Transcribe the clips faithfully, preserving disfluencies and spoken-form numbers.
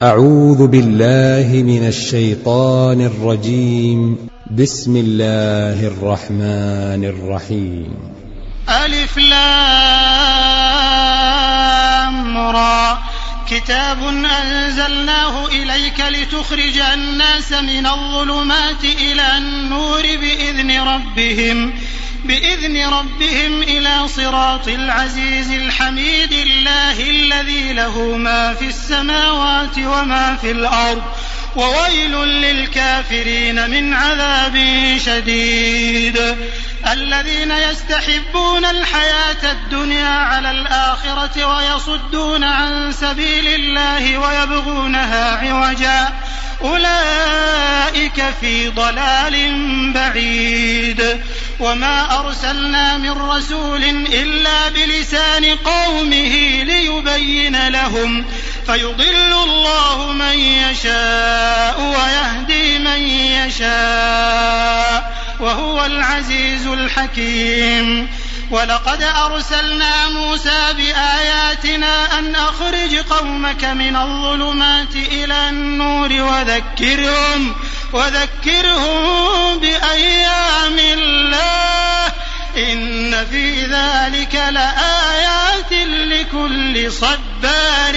أعوذ بالله من الشيطان الرجيم. بسم الله الرحمن الرحيم. ألف لام را كتاب أنزلناه إليك لتخرج الناس من الظلمات إلى النور بإذن ربهم بإذن ربهم إلى صراط العزيز الحميد الله الذي له ما في السماوات وما في الأرض وويل للكافرين من عذاب شديد. الذين يستحبون الحياة الدنيا على الآخرة ويصدون عن سبيل الله ويبغونها عوجا أولئك في ضلال بعيد. وما أرسلنا من رسول إلا بلسان قومه ليبين لهم فيضل الله من يشاء ويهدي من يشاء وهو العزيز الحكيم. ولقد أرسلنا موسى بآياتنا أن أخرج قومك من الظلمات إلى النور وذكرهم وذكرهم بأيام الله إن في ذلك لآيات لكل صبار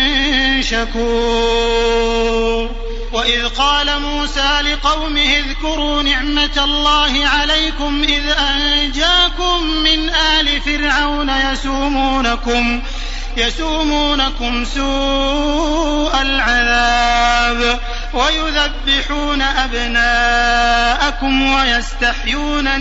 شكور. وإذ قال موسى لقومه اذكروا نعمة الله عليكم إذ أنجاكم من آل فرعون يسومونكم يسومونكم سوء العذاب ويذبحون أبناءكم ويستحيون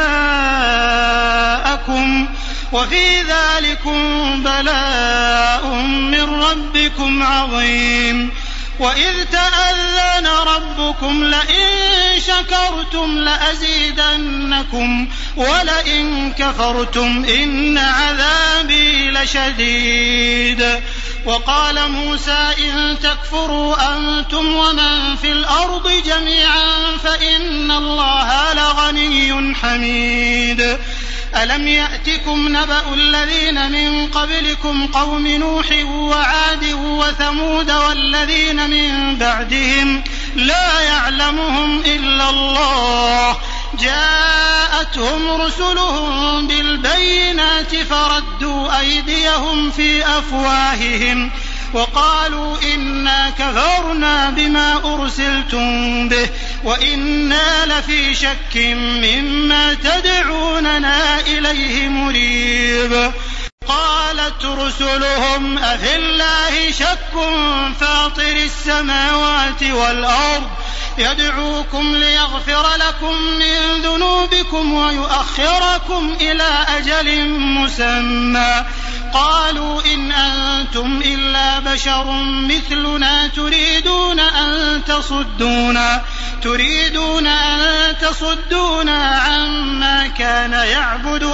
نساءكم وفي ذلكم بلاء من ربكم عظيم. وإذ تأذن ربكم لئن شكرتم لأزيدنكم ولئن كفرتم إن عذابي لشديد. وقال موسى إن تكفروا أنتم ومن في الأرض جميعا فإن الله لغني حميد. ألم يأتكم نبأ الذين من قبلكم قوم نوح وعاد وثمود والذين من بعدهم لا يعلمهم إلا الله جاءتهم رسلهم بالبينات فردوا أيديهم في أفواههم وقالوا إنا كفرنا بما أرسلتم به وإنا لفي شك مما تدعوننا إليه مريب. قالت رسلهم أفي الله شك فاطر السماوات والأرض يدعوكم ليغفر لكم من ذنوبكم ويؤخركم إلى أجل مسمى قالوا إن أنتم إلا بشر مثلنا تريدون أن تصدونا تريدون أن تصدونا عما كان يعبد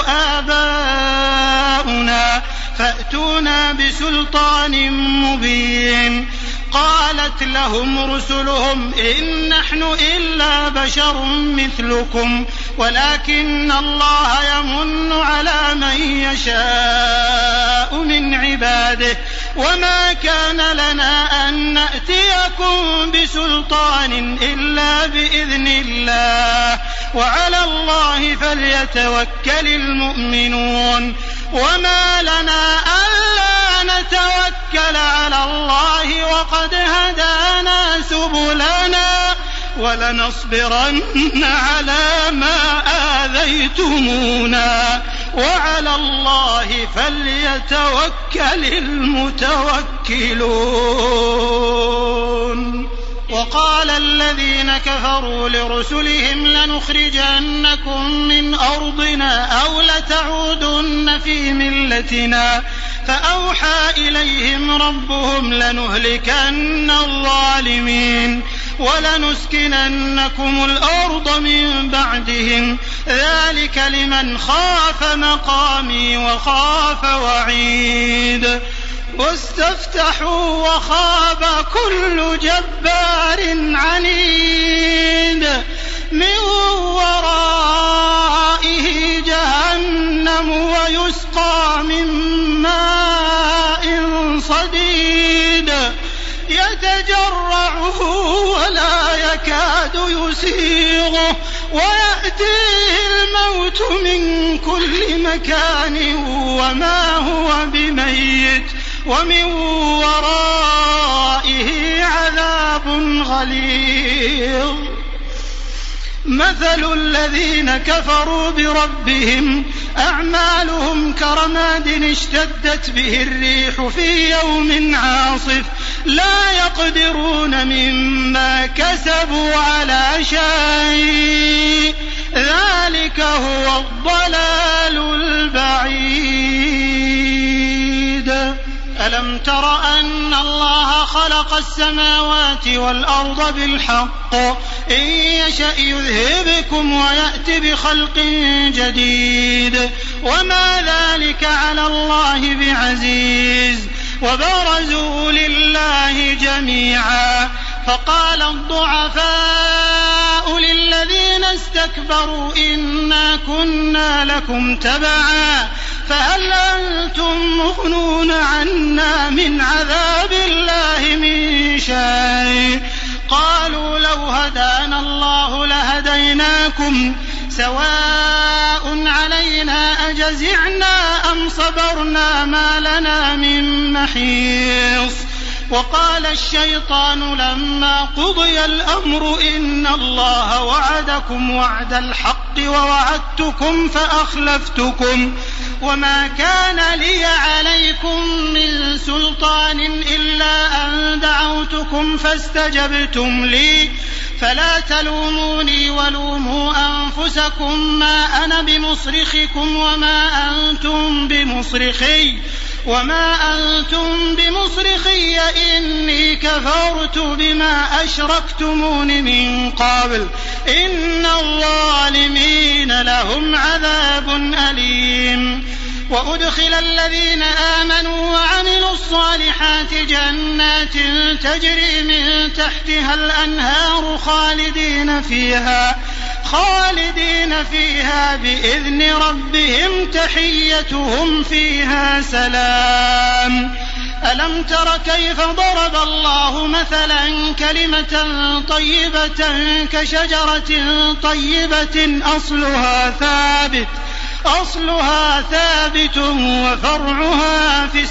آباؤنا فأتونا بسلطان مبين. قالت لهم رسلهم إن نحن إلا بشر مثلكم ولكن الله يمن على من يشاء من عباده وما كان لنا أن نأتيكم بسلطان إلا بإذن الله وعلى الله فليتوكل المؤمنون. وما لنا ألا نتوكل على الله وقد هدانا سبلنا ولنصبرن على ما آذيتمونا وعلى الله فليتوكل المتوكلون. وقال الذين كفروا لرسلهم لنخرجنكم من أرضنا أو لتعودن في ملتنا فأوحى إليهم ربهم لنهلكن الظالمين ولنسكننكم الأرض من بعدهم ذلك لمن خاف مقامي وخاف وعيد. واستفتحوا وخاب كل جبار عنيد من ورائه جهنم ويسقى من ماء صديد يتجرعه ولا يكاد يسيغه ويأتيه الموت من كل مكان وما هو بميت ومن ورائه عذاب غليظ. مثل الذين كفروا بربهم أعمالهم كرماد اشتدت به الريح في يوم عاصف لا يقدرون مما كسبوا على شيء ذلك هو الضلال البعيد. ألم تر أن الله خلق السماوات والأرض بالحق إن يشأ يذهبكم ويأت بخلق جديد وما ذلك على الله بعزيز. وبرزوا لله جميعا فقال الضعفاء للذين استكبروا إنا كنا لكم تبعا فهل أنتم مغنون عنا من عذاب الله من شيء قالوا لو هدانا الله لهديناكم سواء علينا أجزعنا أم صبرنا ما لنا من محيص. وقال الشيطان لما قضي الأمر إن الله وعدكم وعد الحق ووعدتكم فأخلفتكم وما كان لي عليكم من سلطان إلا أن دعوتكم فاستجبتم لي فلا تلوموني ولوموا أنفسكم ما أنا بمصرخكم وما أنتم بمصرخي وما أنتم بمصرخي إني كفرت بما أشركتمون من قبل إن الظالمين لهم عذاب أليم. وأدخل الذين آمنوا وعملوا الصالحات جنات تجري من تحتها الأنهار خالدين فيها خالدين فيها بإذن ربهم تحيتهم فيها سلام. ألم تر كيف ضرب الله مثلا كلمة طيبة كشجرة طيبة أصلها ثابت أصلها ثابت وفرعها في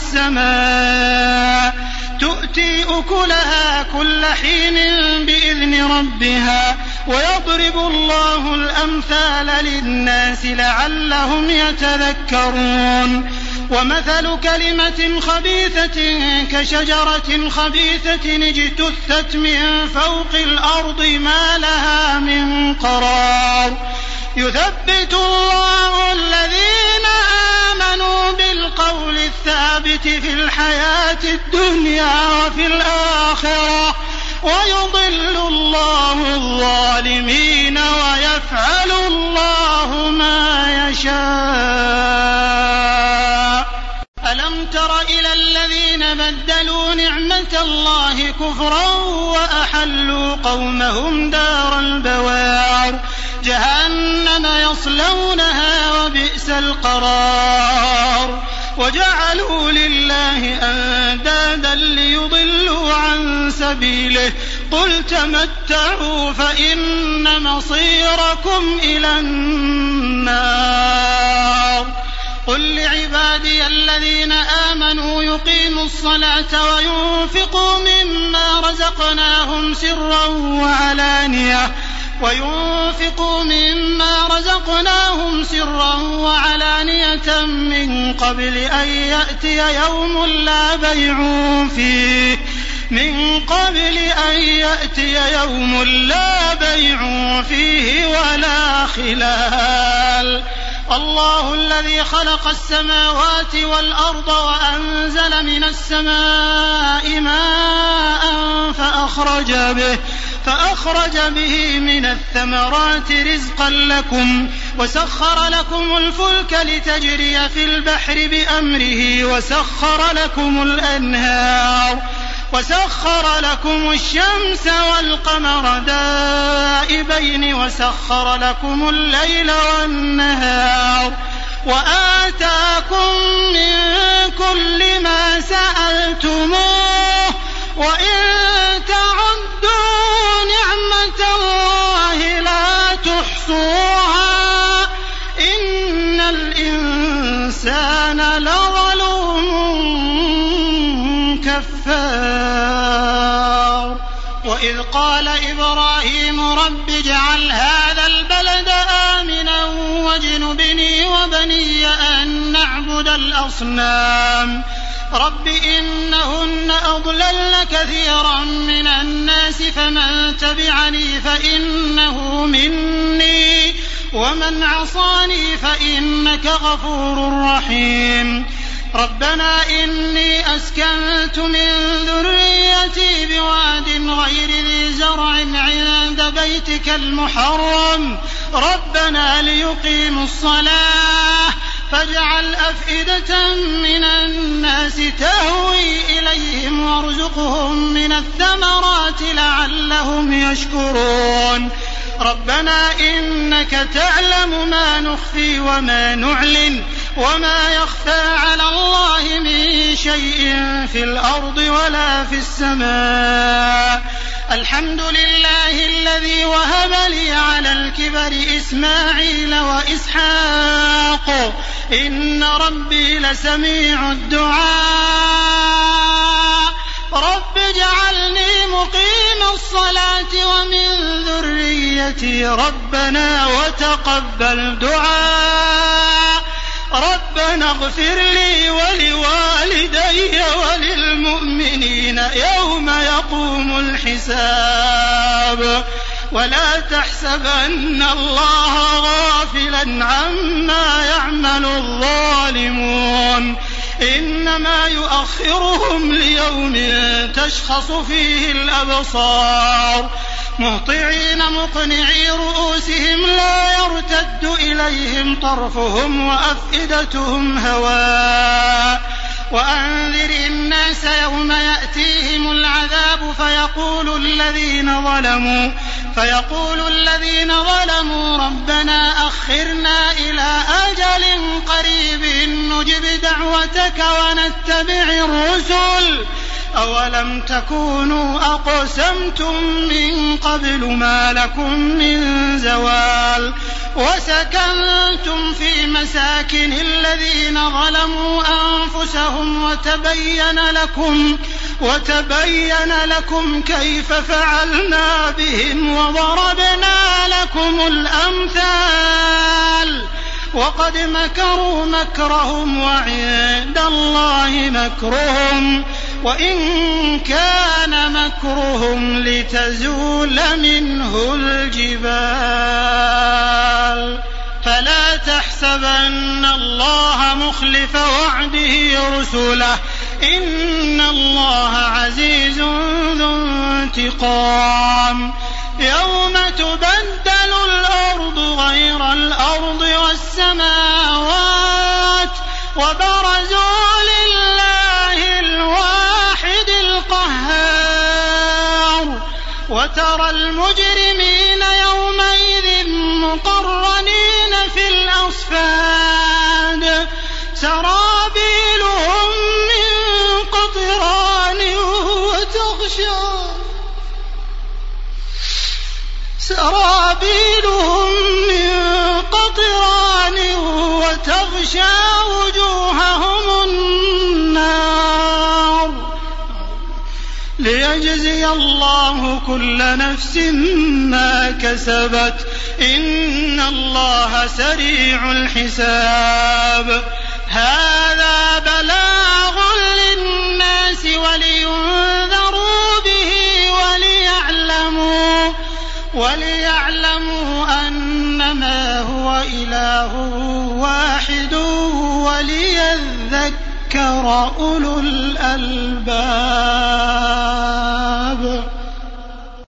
السماء تؤتي أكلها كل حين بإذن ربها ويضرب الله الأمثال للناس لعلهم يتذكرون. ومثل كلمة خبيثة كشجرة خبيثة اجتثت من فوق الأرض ما لها من قرار يثبت الله الذين آمنوا بالقول الثابت في الحياة الدنيا وفي الآخرة ويضل الله الظالمين ويفعل الله ما يشاء. ألم تر إلى الذين بدلوا نعمة الله كفرا وأحلوا قومهم دار البوار جهنم يصلونها وبئس القرار وجعلوا لله أندادا ليضلوا عن سبيله قل تمتعوا فإن مصيركم إلى النار. قل لعبادي الذين آمنوا يقيموا الصلاة وينفقوا مما رزقناهم سرا وعلانية وينفقوا مما رزقناهم سرا وعلانية من قبل أن يأتي يوم لا بيع فيه من قبل أن يأتي يوم لا بيع فيه ولا خلال. الله الذي خلق السماوات والأرض وأنزل من السماء ماء فأخرج به فأخرج به من الثمرات رزقا لكم وسخر لكم الفلك لتجري في البحر بأمره وسخر لكم الأنهار وسخر لكم الشمس والقمر دائبين وسخر لكم الليل والنهار وآتاكم من كل ما سألتموه وإن تعدوا نعمة الله لا تحصوها إن الإنسان لظلوم كفار وإذ قال إبراهيم رب اجعل هذا البلد آمنا واجنبني وبني أن نعبد الأصنام رب إنهن أضللن كثيرا من الناس فمن تبعني فإنه مني ومن عصاني فإنك غفور رحيم ربنا إني أسكنت من ذريتي بواد غير ذي زرع عند بيتك المحرم ربنا ليقيموا الصلاة فاجعل أفئدة من الناس تهوي إليهم وارزقهم من الثمرات لعلهم يشكرون ربنا إنك تعلم ما نخفي وما نعلن وما يخفى على الله من شيء في الأرض ولا في السماء الحمد لله الذي وهب لي على الكبر إسماعيل وإسحاق إن ربي لسميع الدعاء رب اجعلني مقيم الصلاة ومن ذريتي ربنا وتقبل دعاء ربنا اغفر لي ولوالدي وللمؤمنين يوم يقوم الحساب ولا تحسبن الله غافلا عما يعمل الظالمون إنما يؤخرهم ليوم تشخص فيه الأبصار مهطعين مقنعي رؤوسهم لا يرتد إليهم طرفهم وأفئدتهم هواء وأنذر الناس يوم يأتيهم العذاب فيقول الذين ظلموا فيقول الذين ظلموا ربنا أخرنا إلى أجل قريب نجب دعوتك ونتبع الرسل أولم تكونوا أقسمتم من قبل ما لكم من زوال وسكنتم في مساكن الذين ظلموا أنفسهم وتبين لكم وتبين لكم كيف فعلنا بهم وضربنا لكم الأمثال وقد مكروا مكرهم وعند الله مكرهم وإن كان مكرهم لتزول منه الجبال فلا تحسبن الله مخلف وعده رسله إن الله عزيز ذو انتقام يوم تبدل الأرض غير الأرض والسماوات وبرزوا لله الواحد القهار وترى المجرمين يومئذ مقرنين في الأصفاد سرابيلهم من قطران وتغشى سرابيلهم من قطران وتغشى وجوههم النار ليجزي الله كل نفس ما كسبت إن الله سريع الحساب هذا بلاغ للناس ولينذروا به وليعلموا وليعلموا أنما هو إله واحد وليذكر أولو الألباب.